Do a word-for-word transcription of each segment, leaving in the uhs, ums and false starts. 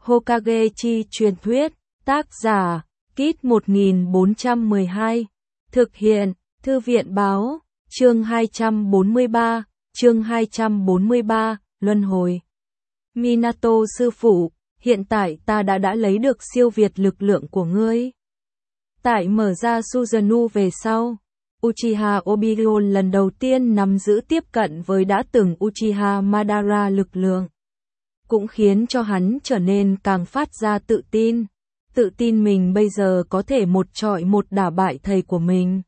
Hokage chi truyền thuyết, tác giả, Kit một nghìn bốn trăm mười hai, thực hiện, Thư viện báo, chương hai trăm bốn mươi ba, chương hai trăm bốn mươi ba, luân hồi. Minato sư phụ, hiện tại ta đã đã lấy được siêu việt lực lượng của ngươi. Tại mở ra Susanoo về sau, Uchiha Obito lần đầu tiên nắm giữ tiếp cận với đã từng Uchiha Madara lực lượng. Cũng khiến cho hắn trở nên càng phát ra tự tin. Tự tin mình bây giờ có thể một trọi một đả bại thầy của mình.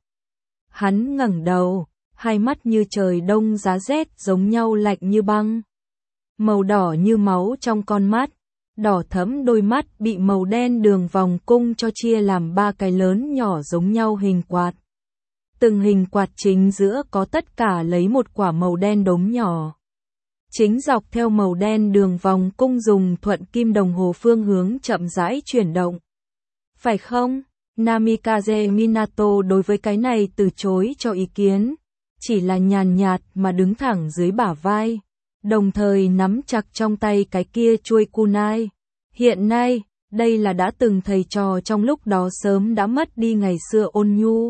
Hắn ngẩng đầu, hai mắt như trời đông giá rét giống nhau lạnh như băng. Màu đỏ như máu trong con mắt, đỏ thẫm đôi mắt bị màu đen đường vòng cung cho chia làm ba cái lớn nhỏ giống nhau hình quạt. Từng hình quạt chính giữa có tất cả lấy một quả màu đen đốm nhỏ. Chính dọc theo màu đen đường vòng cung dùng thuận kim đồng hồ phương hướng chậm rãi chuyển động. Phải không? Namikaze Minato đối với cái này từ chối cho ý kiến, chỉ là nhàn nhạt mà đứng thẳng dưới bả vai, đồng thời nắm chặt trong tay cái kia chuôi kunai. Hiện nay, đây là đã từng thầy trò trong lúc đó sớm đã mất đi ngày xưa ôn nhu.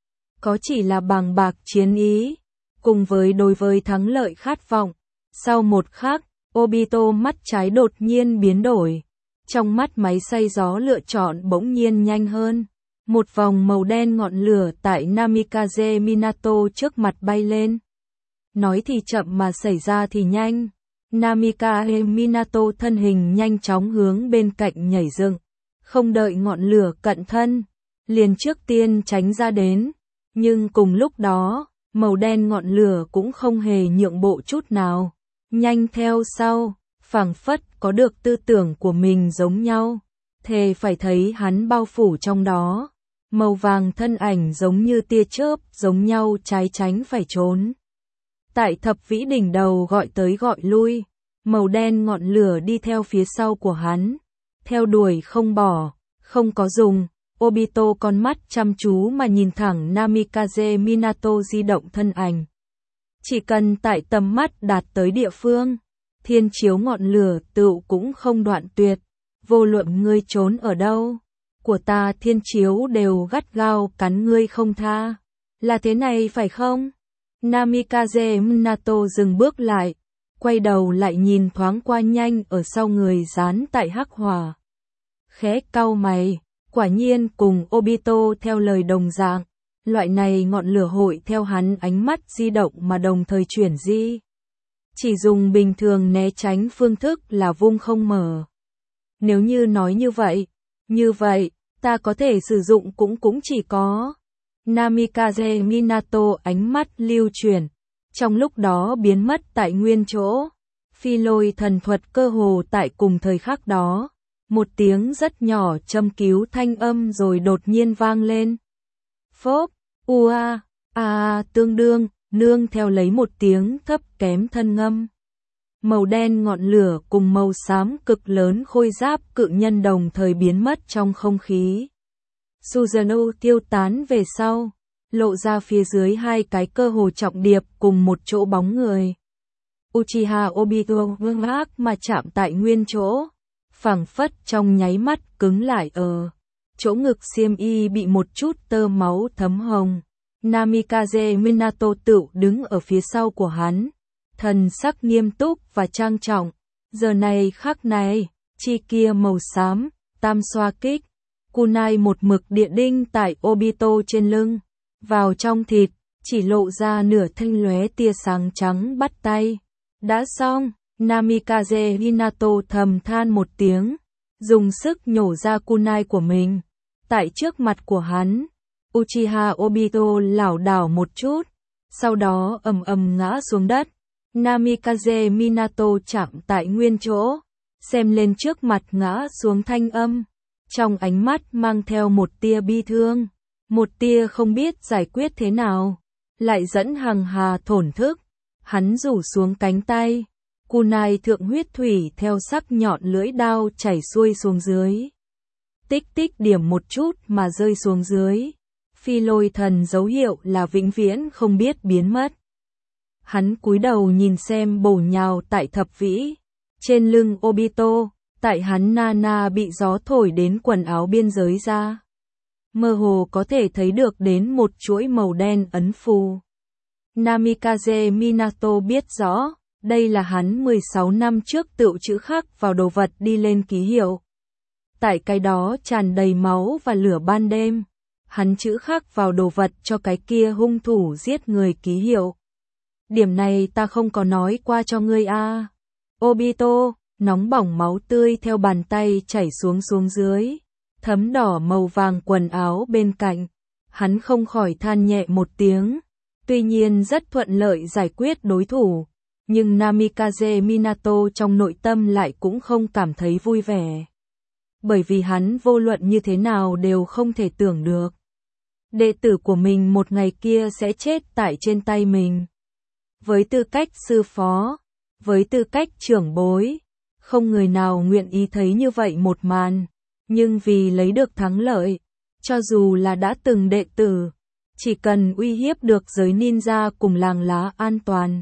Có chỉ là bàng bạc chiến ý, cùng với đối với thắng lợi khát vọng. Sau một khắc, Obito mắt trái đột nhiên biến đổi. Trong mắt máy xay gió lựa chọn bỗng nhiên nhanh hơn. Một vòng màu đen ngọn lửa tại Namikaze Minato trước mặt bay lên. Nói thì chậm mà xảy ra thì nhanh. Namikaze Minato thân hình nhanh chóng hướng bên cạnh nhảy dựng. Không đợi ngọn lửa cận thân, liền trước tiên tránh ra đến. Nhưng cùng lúc đó, màu đen ngọn lửa cũng không hề nhượng bộ chút nào. Nhanh theo sau, phảng phất có được tư tưởng của mình giống nhau. Thề phải thấy hắn bao phủ trong đó. Màu vàng thân ảnh giống như tia chớp giống nhau trái tránh phải trốn. Tại thập vĩ đỉnh đầu gọi tới gọi lui. Màu đen ngọn lửa đi theo phía sau của hắn. Theo đuổi không bỏ, không có dùng. Obito con mắt chăm chú mà nhìn thẳng Namikaze Minato di động thân ảnh. Chỉ cần tại tầm mắt đạt tới địa phương, thiên chiếu ngọn lửa tựu cũng không đoạn tuyệt. Vô luận ngươi trốn ở đâu, của ta thiên chiếu đều gắt gao cắn ngươi không tha. Là thế này phải không? Namikaze Minato dừng bước lại, quay đầu lại nhìn thoáng qua nhanh ở sau người dán tại hắc hỏa. Khẽ cau mày, quả nhiên cùng Obito theo lời đồng dạng. Loại này ngọn lửa hội theo hắn ánh mắt di động mà đồng thời chuyển di. Chỉ dùng bình thường né tránh phương thức là vung không mở. Nếu như nói như vậy, như vậy, ta có thể sử dụng cũng cũng chỉ có. Namikaze Minato ánh mắt lưu chuyển, trong lúc đó biến mất tại nguyên chỗ. Phi lôi thần thuật cơ hồ tại cùng thời khắc đó. Một tiếng rất nhỏ châm cứu thanh âm rồi đột nhiên vang lên. Phốp, ua, a, a, tương đương, nương theo lấy một tiếng thấp kém thân ngâm. Màu đen ngọn lửa cùng màu xám cực lớn khôi giáp cự nhân đồng thời biến mất trong không khí. Susanoo tiêu tán về sau, lộ ra phía dưới hai cái cơ hồ trọng điệp cùng một chỗ bóng người. Uchiha Obito ngơ ngác mà chạm tại nguyên chỗ, phảng phất trong nháy mắt cứng lại ở. Chỗ ngực xiêm y bị một chút tơ máu thấm hồng. Namikaze Minato tự đứng ở phía sau của hắn, thần sắc nghiêm túc và trang trọng. Giờ này khắc này, chi kia màu xám, tam xoa kích, kunai một mực địa đinh tại Obito trên lưng, vào trong thịt, chỉ lộ ra nửa thanh lóe tia sáng trắng bắt tay. Đã xong, Namikaze Minato thầm than một tiếng, dùng sức nhổ ra kunai của mình. Tại trước mặt của hắn, Uchiha Obito lảo đảo một chút, sau đó ầm ầm ngã xuống đất. Namikaze Minato chạm tại nguyên chỗ, xem lên trước mặt ngã xuống thanh âm, trong ánh mắt mang theo một tia bi thương, một tia không biết giải quyết thế nào, lại dẫn hằng hà thổn thức. Hắn rủ xuống cánh tay, kunai thượng huyết thủy theo sắc nhọn lưỡi đao chảy xuôi xuống dưới. Tích tích điểm một chút mà rơi xuống dưới. Phi lôi thần dấu hiệu là vĩnh viễn không biết biến mất. Hắn cúi đầu nhìn xem bổ nhào tại thập vĩ. Trên lưng Obito, Tại hắn Nana bị gió thổi đến quần áo biên giới ra. Mơ hồ có thể thấy được đến một chuỗi màu đen ấn phù. Namikaze Minato biết rõ, đây là hắn mười sáu năm trước tựu chữ khắc vào đồ vật đi lên ký hiệu. Tại cái đó tràn đầy máu và lửa ban đêm, hắn chữ khắc vào đồ vật cho cái kia hung thủ giết người ký hiệu. Điểm này ta không có nói qua cho ngươi a. À. Obito, nóng bỏng máu tươi theo bàn tay chảy xuống xuống dưới, thấm đỏ màu vàng quần áo bên cạnh. Hắn không khỏi than nhẹ một tiếng, tuy nhiên rất thuận lợi giải quyết đối thủ, nhưng Namikaze Minato trong nội tâm lại cũng không cảm thấy vui vẻ. Bởi vì hắn vô luận như thế nào đều không thể tưởng được. Đệ tử của mình một ngày kia sẽ chết tại trên tay mình. Với tư cách sư phó, với tư cách trưởng bối, không người nào nguyện ý thấy như vậy một màn. Nhưng vì lấy được thắng lợi, cho dù là đã từng đệ tử, chỉ cần uy hiếp được giới ninja cùng làng lá an toàn,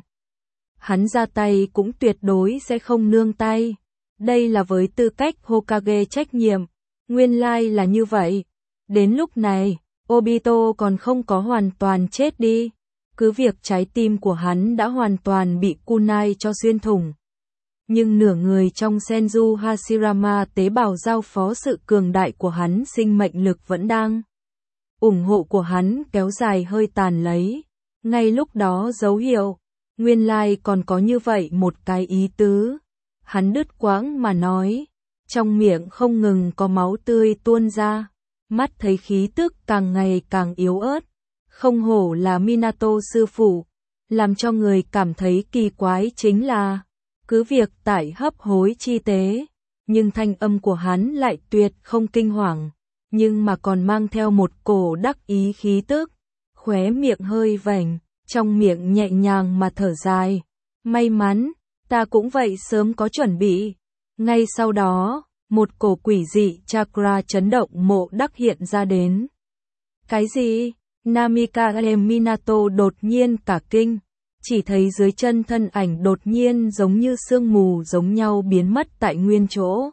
hắn ra tay cũng tuyệt đối sẽ không nương tay. Đây là với tư cách Hokage trách nhiệm, nguyên lai là như vậy. Đến lúc này, Obito còn không có hoàn toàn chết đi, cứ việc trái tim của hắn đã hoàn toàn bị kunai cho xuyên thủng. Nhưng nửa người trong Senju Hashirama tế bào giao phó sự cường đại của hắn sinh mệnh lực vẫn đang ủng hộ của hắn kéo dài hơi tàn lấy. Ngay lúc đó dấu hiệu, nguyên lai còn có như vậy một cái ý tứ. Hắn đứt quãng mà nói, trong miệng không ngừng có máu tươi tuôn ra, mắt thấy khí tức càng ngày càng yếu ớt. Không hổ là Minato sư phụ, làm cho người cảm thấy kỳ quái chính là, cứ việc tại hấp hối chi tế, nhưng thanh âm của hắn lại tuyệt không kinh hoàng, nhưng mà còn mang theo một cổ đắc ý khí tức, khóe miệng hơi vểnh, trong miệng nhẹ nhàng mà thở dài. May mắn, ta cũng vậy sớm có chuẩn bị. Ngay sau đó, một cổ quỷ dị chakra chấn động mộ đắc hiện ra đến. Cái gì? Namikaze Minato đột nhiên cả kinh, chỉ thấy dưới chân thân ảnh đột nhiên giống như sương mù giống nhau biến mất tại nguyên chỗ.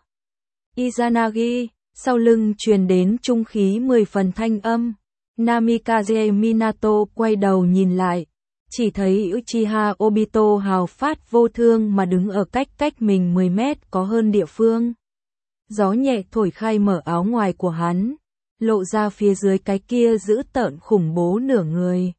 Izanagi, sau lưng truyền đến trung khí mười phần thanh âm. Namikaze Minato quay đầu nhìn lại, chỉ thấy Uchiha Obito hào phát vô thương mà đứng ở cách cách mình mười mét có hơn địa phương. Gió nhẹ thổi khai mở áo ngoài của hắn, lộ ra phía dưới cái kia dữ tợn khủng bố nửa người.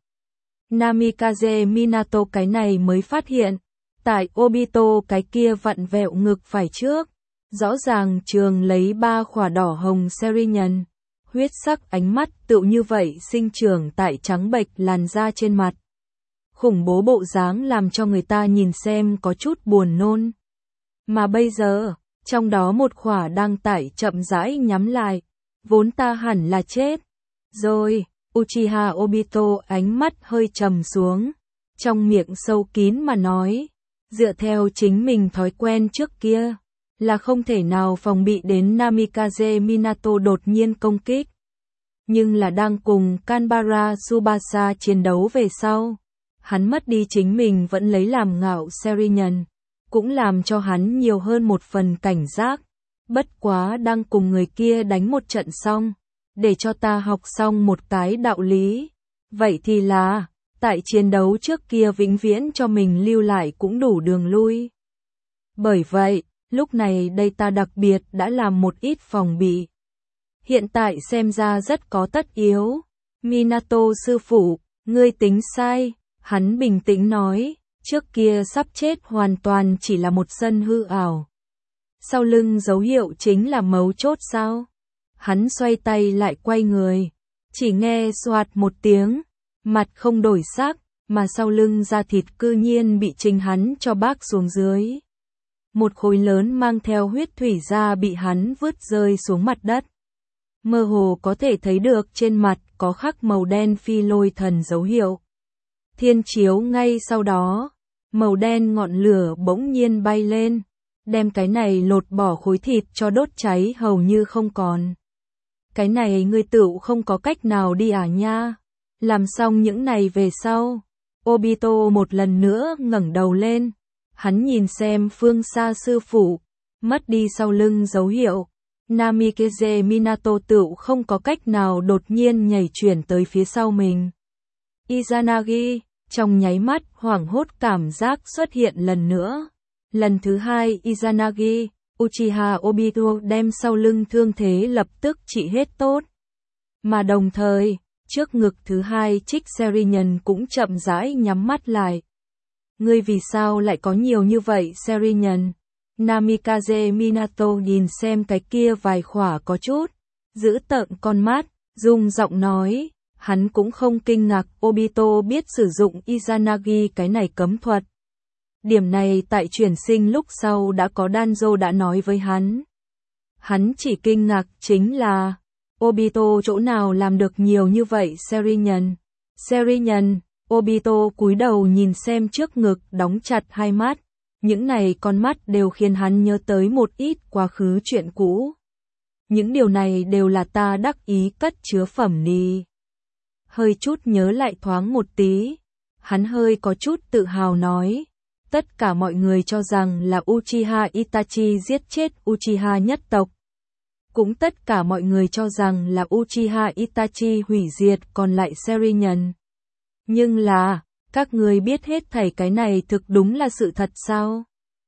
Namikaze Minato cái này mới phát hiện, tại Obito cái kia vặn vẹo ngực phải trước, rõ ràng trường lấy ba khỏa đỏ hồng Serinhân, huyết sắc ánh mắt tựu như vậy sinh trưởng tại trắng bệch làn da trên mặt. Khủng bố bộ dáng làm cho người ta nhìn xem có chút buồn nôn. Mà bây giờ, trong đó một khỏa đang tại chậm rãi nhắm lại, vốn ta hẳn là chết. Rồi, Uchiha Obito ánh mắt hơi trầm xuống, trong miệng sâu kín mà nói, dựa theo chính mình thói quen trước kia, là không thể nào phòng bị đến Namikaze Minato đột nhiên công kích. Nhưng là đang cùng Kanbara Tsubasa chiến đấu về sau, hắn mất đi chính mình vẫn lấy làm ngạo Serinhân, cũng làm cho hắn nhiều hơn một phần cảnh giác. Bất quá đang cùng người kia đánh một trận xong, để cho ta học xong một cái đạo lý. Vậy thì là, tại chiến đấu trước kia vĩnh viễn cho mình lưu lại cũng đủ đường lui. Bởi vậy, lúc này đây ta đặc biệt đã làm một ít phòng bị. Hiện tại xem ra rất có tất yếu. Minato sư phụ, ngươi tính sai, hắn bình tĩnh nói, trước kia sắp chết hoàn toàn chỉ là một sân hư ảo. Sau lưng dấu hiệu chính là mấu chốt sao? Hắn xoay tay lại quay người, chỉ nghe xoạt một tiếng, mặt không đổi sắc, mà sau lưng da thịt cư nhiên bị chính hắn cho bác xuống dưới. Một khối lớn mang theo huyết thủy ra bị hắn vứt rơi xuống mặt đất. Mơ hồ có thể thấy được trên mặt có khắc màu đen phi lôi thần dấu hiệu. Thiên chiếu ngay sau đó, màu đen ngọn lửa bỗng nhiên bay lên, đem cái này lột bỏ khối thịt cho đốt cháy hầu như không còn. Cái này ngươi tựu không có cách nào đi à nha. Làm xong những này về sau, Obito một lần nữa ngẩng đầu lên, hắn nhìn xem phương xa sư phụ, mất đi sau lưng dấu hiệu. Namikaze Minato tựu không có cách nào đột nhiên nhảy chuyển tới phía sau mình. Izanagi, trong nháy mắt hoảng hốt cảm giác xuất hiện lần nữa. Lần thứ hai Izanagi, Uchiha Obito đem sau lưng thương thế lập tức trị hết tốt. Mà đồng thời, trước ngực thứ hai Trích Serinhân cũng chậm rãi nhắm mắt lại. Ngươi vì sao lại có nhiều như vậy Serinhân? Namikaze Minato nhìn xem cái kia vài khỏa có chút giữ tợn con mắt, rung giọng nói, hắn cũng không kinh ngạc Obito biết sử dụng Izanagi cái này cấm thuật. Điểm này tại chuyển sinh lúc sau đã có Danzo đã nói với hắn. Hắn chỉ kinh ngạc chính là Obito chỗ nào làm được nhiều như vậy Serinhân. Serinhân, Obito cúi đầu nhìn xem trước ngực đóng chặt hai mắt. Những này con mắt đều khiến hắn nhớ tới một ít quá khứ chuyện cũ. Những điều này đều là ta đắc ý cất chứa phẩm ni. Hơi chút nhớ lại thoáng một tí. Hắn hơi có chút tự hào nói. Tất cả mọi người cho rằng là Uchiha Itachi giết chết Uchiha nhất tộc. Cũng tất cả mọi người cho rằng là Uchiha Itachi hủy diệt còn lại Serinhân. Nhưng là, các người biết hết thảy cái này thực đúng là sự thật sao?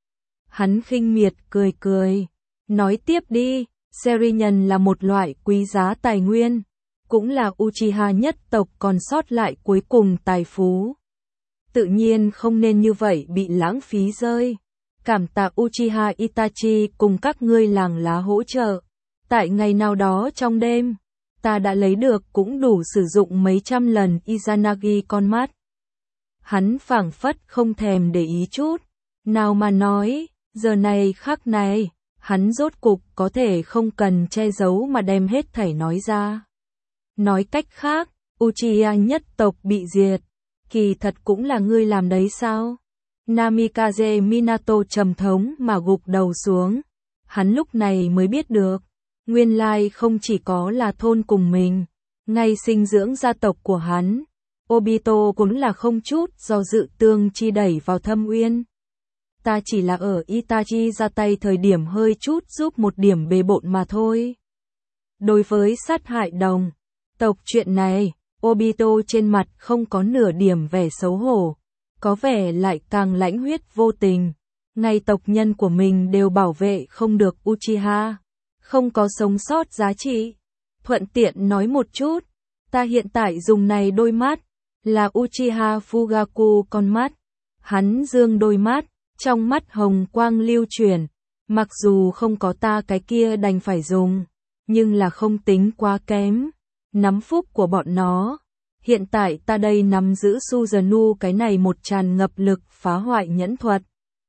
Hắn khinh miệt cười cười. Nói tiếp đi, Serinhân là một loại quý giá tài nguyên. Cũng là Uchiha nhất tộc còn sót lại cuối cùng tài phú. Tự nhiên không nên như vậy bị lãng phí rơi. Cảm tạ Uchiha Itachi cùng các ngươi làng lá hỗ trợ. Tại ngày nào đó trong đêm, ta đã lấy được cũng đủ sử dụng mấy trăm lần Izanagi con mắt. Hắn phảng phất không thèm để ý chút. Nào mà nói, giờ này khắc này, hắn rốt cục có thể không cần che giấu mà đem hết thảy nói ra. Nói cách khác, Uchiha nhất tộc bị diệt. Kỳ thật cũng là ngươi làm đấy sao? Namikaze Minato trầm thống mà gục đầu xuống. Hắn lúc này mới biết được. Nguyên lai không chỉ có là thôn cùng mình. Ngay sinh dưỡng gia tộc của hắn. Obito cũng là không chút do dự tương chi đẩy vào thâm uyên. Ta chỉ là ở Itachi ra tay thời điểm hơi chút giúp một điểm bề bộn mà thôi. Đối với sát hại đồng tộc chuyện này, Obito trên mặt không có nửa điểm vẻ xấu hổ, có vẻ lại càng lãnh huyết vô tình. Ngay tộc nhân của mình đều bảo vệ không được Uchiha, không có sống sót giá trị. Thuận tiện nói một chút, ta hiện tại dùng này đôi mắt, là Uchiha Fugaku con mắt. Hắn dương đôi mắt, trong mắt hồng quang lưu chuyển, mặc dù không có ta cái kia đành phải dùng, nhưng là không tính quá kém. Nắm phúc của bọn nó. Hiện tại ta đây nắm giữ Suzuno cái này một tràn ngập lực phá hoại nhẫn thuật.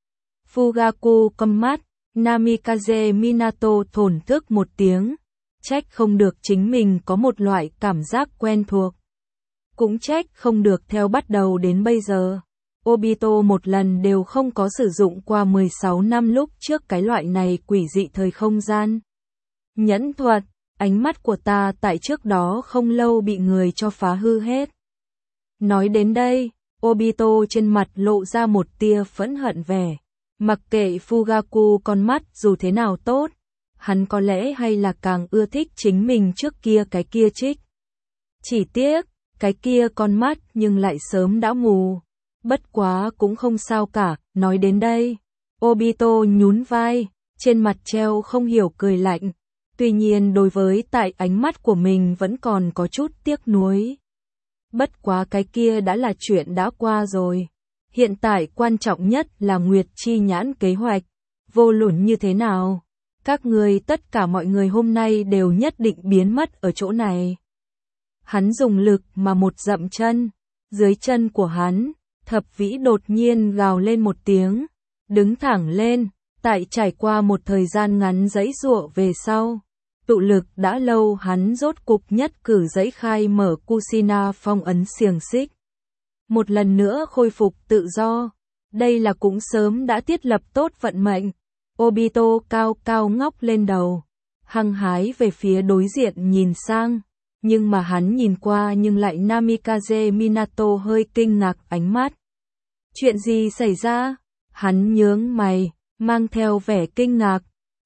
Fugaku con mắt, Namikaze Minato thổn thức một tiếng. Trách không được chính mình có một loại cảm giác quen thuộc. Cũng trách không được theo bắt đầu đến bây giờ. Obito một lần đều không có sử dụng qua mười sáu năm lúc trước cái loại này quỷ dị thời không gian. Nhẫn thuật. Ánh mắt của ta tại trước đó không lâu bị người cho phá hư hết. Nói đến đây, Obito trên mặt lộ ra một tia phẫn hận vẻ. Mặc kệ Fugaku con mắt dù thế nào tốt, hắn có lẽ hay là càng ưa thích chính mình trước kia cái kia Trích. Chỉ tiếc, cái kia con mắt nhưng lại sớm đã mù. Bất quá cũng không sao cả, nói đến đây. Obito nhún vai, trên mặt treo không hiểu cười lạnh. Tuy nhiên đối với tại ánh mắt của mình vẫn còn có chút tiếc nuối. Bất quá cái kia đã là chuyện đã qua rồi. Hiện tại quan trọng nhất là Nguyệt Chi Nhãn kế hoạch. Vô luận như thế nào, các người tất cả mọi người hôm nay đều nhất định biến mất ở chỗ này. Hắn dùng lực mà một dậm chân. Dưới chân của hắn, Thập Vĩ đột nhiên gào lên một tiếng. Đứng thẳng lên. Tại trải qua một thời gian ngắn giãy giụa về sau, tụ lực đã lâu hắn rốt cục nhất cử giãy khai mở Kushina phong ấn xiềng xích. Một lần nữa khôi phục tự do. Đây là cũng sớm đã thiết lập tốt vận mệnh. Obito cao cao ngóc lên đầu, hăng hái về phía đối diện nhìn sang. Nhưng mà hắn nhìn qua nhưng lại Namikaze Minato hơi kinh ngạc ánh mắt. Chuyện gì xảy ra? Hắn nhướng mày, mang theo vẻ kinh ngạc,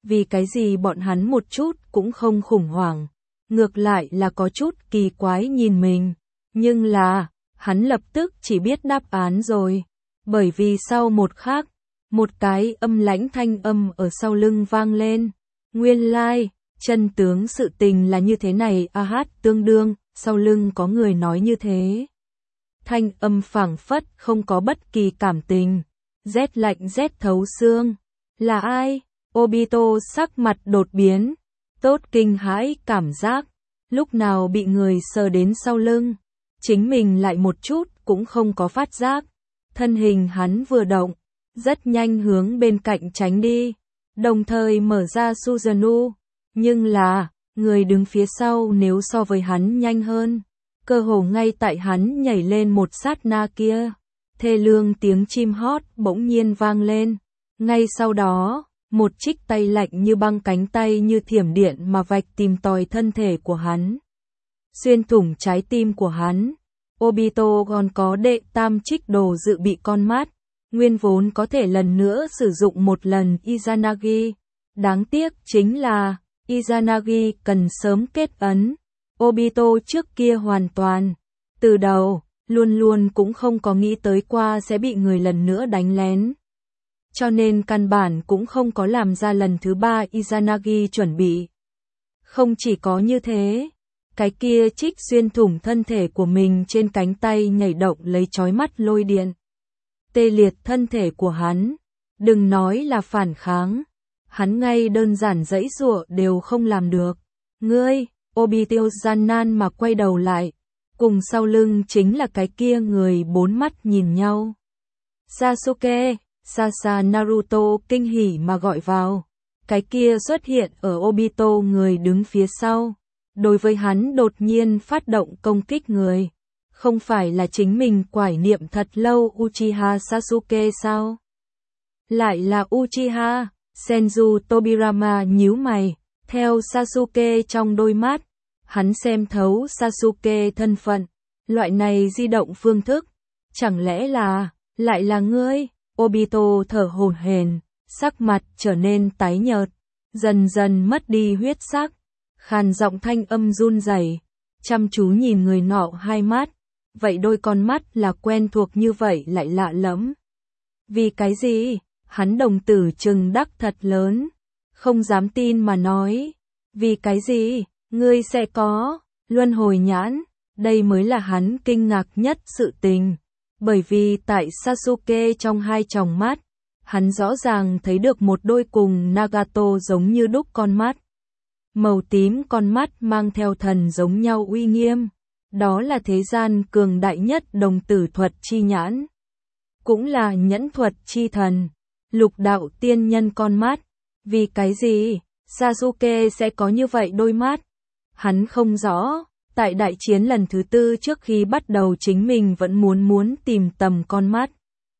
vì cái gì bọn hắn một chút cũng không khủng hoảng, ngược lại là có chút kỳ quái nhìn mình, nhưng là, hắn lập tức chỉ biết đáp án rồi, bởi vì sau một khắc, một cái âm lãnh thanh âm ở sau lưng vang lên, nguyên lai, like, chân tướng sự tình là như thế này a hát tương đương, sau lưng có người nói như thế. Thanh âm phảng phất không có bất kỳ cảm tình, rét lạnh rét thấu xương, là ai? Obito sắc mặt đột biến, tốt kinh hãi cảm giác, lúc nào bị người sờ đến sau lưng, chính mình lại một chút cũng không có phát giác, thân hình hắn vừa động, rất nhanh hướng bên cạnh tránh đi, đồng thời mở ra Susanoo, nhưng là, người đứng phía sau nếu so với hắn nhanh hơn, cơ hồ ngay tại hắn nhảy lên một sát na kia, thê lương tiếng chim hót bỗng nhiên vang lên, ngay sau đó, một chiếc tay lạnh như băng cánh tay như thiểm điện mà vạch tìm tòi thân thể của hắn, xuyên thủng trái tim của hắn. Obito còn có đệ tam trích đồ dự bị con mắt, nguyên vốn có thể lần nữa sử dụng một lần Izanagi, đáng tiếc chính là Izanagi cần sớm kết ấn. Obito trước kia hoàn toàn, từ đầu, luôn luôn cũng không có nghĩ tới qua sẽ bị người lần nữa đánh lén. Cho nên căn bản cũng không có làm ra lần thứ ba Izanagi chuẩn bị. Không chỉ có như thế, cái kia trích xuyên thủng thân thể của mình trên cánh tay nhảy động lấy chói mắt lôi điện. Tê liệt thân thể của hắn, đừng nói là phản kháng, hắn ngay đơn giản giãy giụa đều không làm được. Ngươi, Obito gian nan mà quay đầu lại, cùng sau lưng chính là cái kia người bốn mắt nhìn nhau. Sasuke, Sasa Naruto kinh hỉ mà gọi vào, cái kia xuất hiện ở Obito người đứng phía sau, đối với hắn đột nhiên phát động công kích người, không phải là chính mình quải niệm thật lâu Uchiha Sasuke sao? Lại là Uchiha, Senju Tobirama nhíu mày, theo Sasuke trong đôi mắt, hắn xem thấu Sasuke thân phận, loại này di động phương thức, chẳng lẽ là, lại là ngươi? Obito thở hổn hển, sắc mặt trở nên tái nhợt, dần dần mất đi huyết sắc, khàn giọng thanh âm run rẩy, chăm chú nhìn người nọ hai mắt, vậy đôi con mắt là quen thuộc như vậy lại lạ lẫm. Vì cái gì? Hắn đồng tử trừng đắc thật lớn, không dám tin mà nói, vì cái gì? Ngươi sẽ có luân hồi nhãn, đây mới là hắn kinh ngạc nhất sự tình. Bởi vì tại Sasuke trong hai tròng mắt, hắn rõ ràng thấy được một đôi cùng Nagato giống như đúc con mắt. Màu tím con mắt mang theo thần giống nhau uy nghiêm, đó là thế gian cường đại nhất đồng tử thuật chi nhãn. Cũng là nhẫn thuật chi thần, lục đạo tiên nhân con mắt. Vì cái gì, Sasuke sẽ có như vậy đôi mắt? Hắn không rõ. Tại đại chiến lần thứ tư trước khi bắt đầu chính mình vẫn muốn muốn tìm tầm con mắt.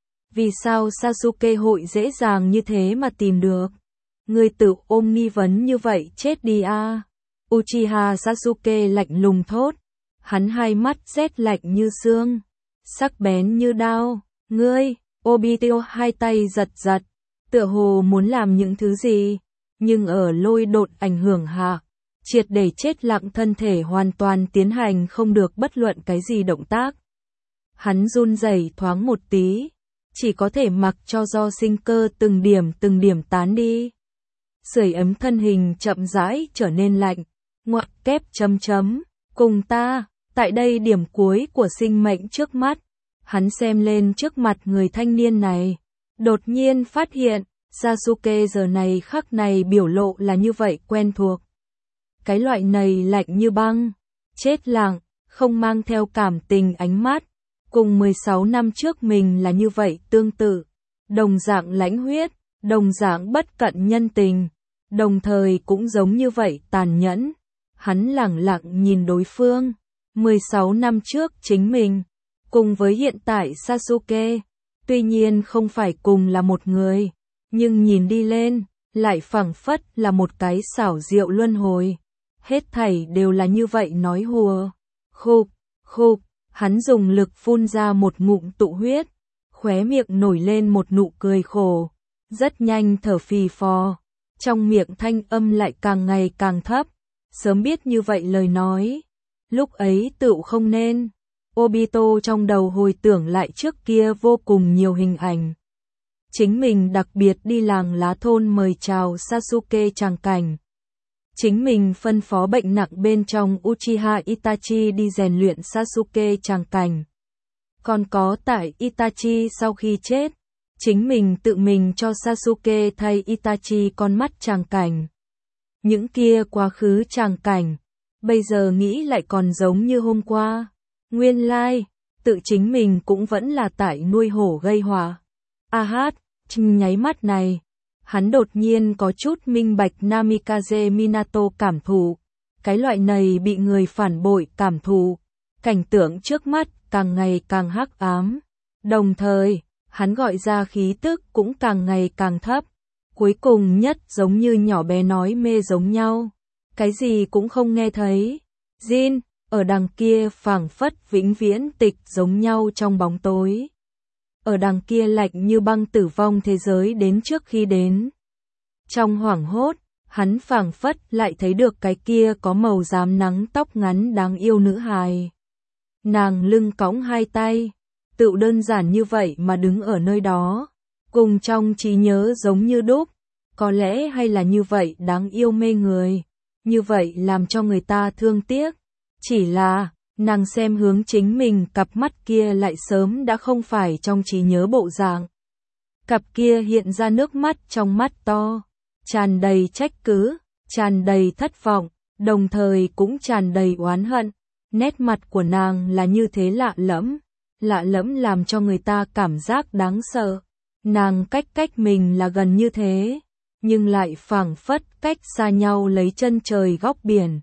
Vì sao Sasuke hội dễ dàng như thế mà tìm được? Người tự ôm nghi vấn như vậy chết đi a. À. Uchiha Sasuke lạnh lùng thốt. Hắn hai mắt rét lạnh như xương, sắc bén như đao. Ngươi, Obito hai tay giật giật, tựa hồ muốn làm những thứ gì, nhưng ở lôi đột ảnh hưởng hạ, triệt để chết lặng thân thể hoàn toàn tiến hành không được bất luận cái gì động tác. Hắn run rẩy thoáng một tí, chỉ có thể mặc cho do sinh cơ từng điểm từng điểm tán đi. Sưởi ấm thân hình chậm rãi trở nên lạnh, ngoặc kép chấm chấm, cùng ta, tại đây điểm cuối của sinh mệnh trước mắt. Hắn xem lên trước mặt người thanh niên này, đột nhiên phát hiện, Sasuke giờ này khắc này biểu lộ là như vậy quen thuộc. Cái loại này lạnh như băng, chết lặng, không mang theo cảm tình ánh mắt, cùng mười sáu năm trước mình là như vậy tương tự, đồng dạng lãnh huyết, đồng dạng bất cận nhân tình, đồng thời cũng giống như vậy tàn nhẫn. Hắn lẳng lặng nhìn đối phương, mười sáu năm trước chính mình, cùng với hiện tại Sasuke, tuy nhiên không phải cùng là một người, nhưng nhìn đi lên, lại phảng phất là một cái xảo diệu luân hồi. Hết thảy đều là như vậy nói hùa. Khục, khục, hắn dùng lực phun ra một ngụm tụ huyết, khóe miệng nổi lên một nụ cười khổ, rất nhanh thở phì phò. trong miệng thanh âm lại càng ngày càng thấp. Sớm biết như vậy lời nói, lúc ấy tựu không nên. Obito trong đầu hồi tưởng lại trước kia vô cùng nhiều hình ảnh. Chính mình đặc biệt đi làng lá thôn mời chào Sasuke tràng cảnh. Chính mình phân phó bệnh nặng bên trong Uchiha Itachi đi rèn luyện Sasuke tràng cảnh. Còn có tại Itachi sau khi chết, chính mình tự mình cho Sasuke thay Itachi con mắt tràng cảnh. Những kia quá khứ tràng cảnh, bây giờ nghĩ lại còn giống như hôm qua. Nguyên lai, tự chính mình cũng vẫn là tại nuôi hổ gây họa. A hát, trong nháy mắt này, hắn đột nhiên có chút minh bạch Namikaze Minato cảm thụ. Cái loại này bị người phản bội cảm thụ. Cảnh tượng trước mắt càng ngày càng hắc ám. Đồng thời, hắn gọi ra khí tức cũng càng ngày càng thấp. Cuối cùng nhất giống như nhỏ bé nói mê giống nhau. Cái gì cũng không nghe thấy. Jin, ở đằng kia phảng phất vĩnh viễn tịch giống nhau trong bóng tối. Ở đằng kia lạnh như băng tử vong thế giới đến trước khi đến. Trong hoảng hốt, hắn phảng phất lại thấy được cái kia có màu rám nắng tóc ngắn đáng yêu nữ hài. Nàng lưng cõng hai tay, tự đơn giản như vậy mà đứng ở nơi đó, cùng trong trí nhớ giống như đúc, có lẽ hay là như vậy đáng yêu mê người, như vậy làm cho người ta thương tiếc. Chỉ là, nàng xem hướng chính mình cặp mắt kia lại sớm đã không phải trong trí nhớ bộ dạng. Cặp kia hiện ra nước mắt trong mắt to, tràn đầy trách cứ, tràn đầy thất vọng, đồng thời cũng tràn đầy oán hận. Nét mặt của nàng là như thế lạ lẫm, lạ lẫm làm cho người ta cảm giác đáng sợ. Nàng cách cách mình là gần như thế, nhưng lại phảng phất cách xa nhau lấy chân trời góc biển.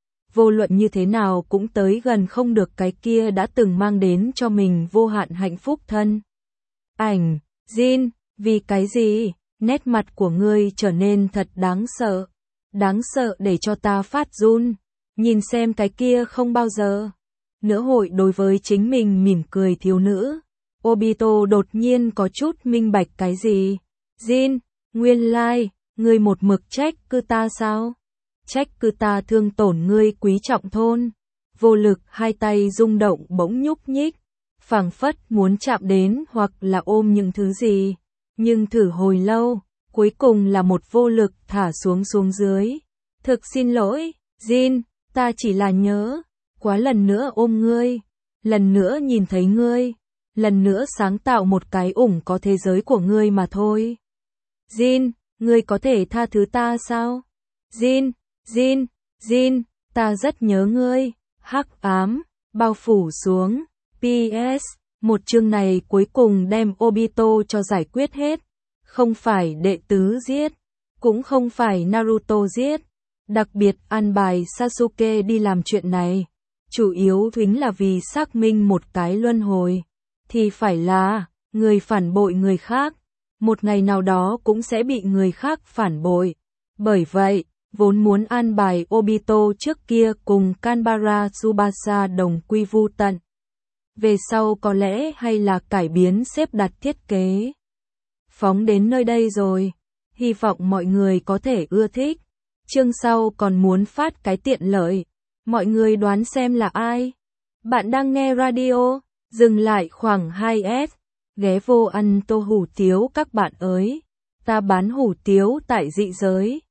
Vô luận như thế nào cũng tới gần không được cái kia đã từng mang đến cho mình vô hạn hạnh phúc thân. Ảnh, Jin, vì cái gì? Nét mặt của ngươi trở nên thật đáng sợ. Đáng sợ để cho ta phát run. Nhìn xem cái kia không bao giờ nữa hội đối với chính mình mỉm cười thiếu nữ. Obito đột nhiên có chút minh bạch cái gì. Jin, nguyên lai, ngươi một mực trách cứ ta sao? Trách cứ ta thương tổn ngươi quý trọng thôn. Vô lực hai tay rung động bỗng nhúc nhích, phảng phất muốn chạm đến hoặc là ôm những thứ gì. Nhưng thử hồi lâu, cuối cùng là một vô lực thả xuống xuống dưới. Thực xin lỗi, Jin, ta chỉ là nhớ, quá lần nữa ôm ngươi, lần nữa nhìn thấy ngươi, lần nữa sáng tạo một cái ủng có thế giới của ngươi mà thôi. Jin, ngươi có thể tha thứ ta sao? Jin, Jin, Jin, ta rất nhớ ngươi. Hắc ám, bao phủ xuống. pê ét, một chương này cuối cùng đem Obito cho giải quyết hết. Không phải đệ tứ giết, cũng không phải Naruto giết. Đặc biệt an bài Sasuke đi làm chuyện này, chủ yếu chính là vì xác minh một cái luân hồi, thì phải là người phản bội người khác, một ngày nào đó cũng sẽ bị người khác phản bội. Bởi vậy, vốn muốn an bài Obito trước kia cùng Kanbara Tsubasa đồng quy vu tận. Về sau có lẽ hay là cải biến xếp đặt thiết kế. Phóng đến nơi đây rồi, hy vọng mọi người có thể ưa thích. Chương sau còn muốn phát cái tiện lợi, mọi người đoán xem là ai? Bạn đang nghe radio, dừng lại khoảng hai S, ghé vô ăn tô hủ tiếu các bạn ơi, ta bán hủ tiếu tại dị giới.